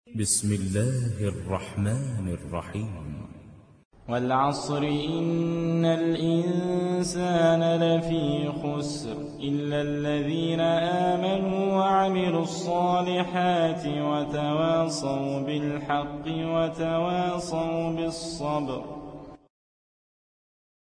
بسم الله الرحمن الرحيم. والعصر إن الإنسان لفي خسر إلا الذين آمنوا وعملوا الصالحات وتواصوا بالحق وتواصوا بالصبر.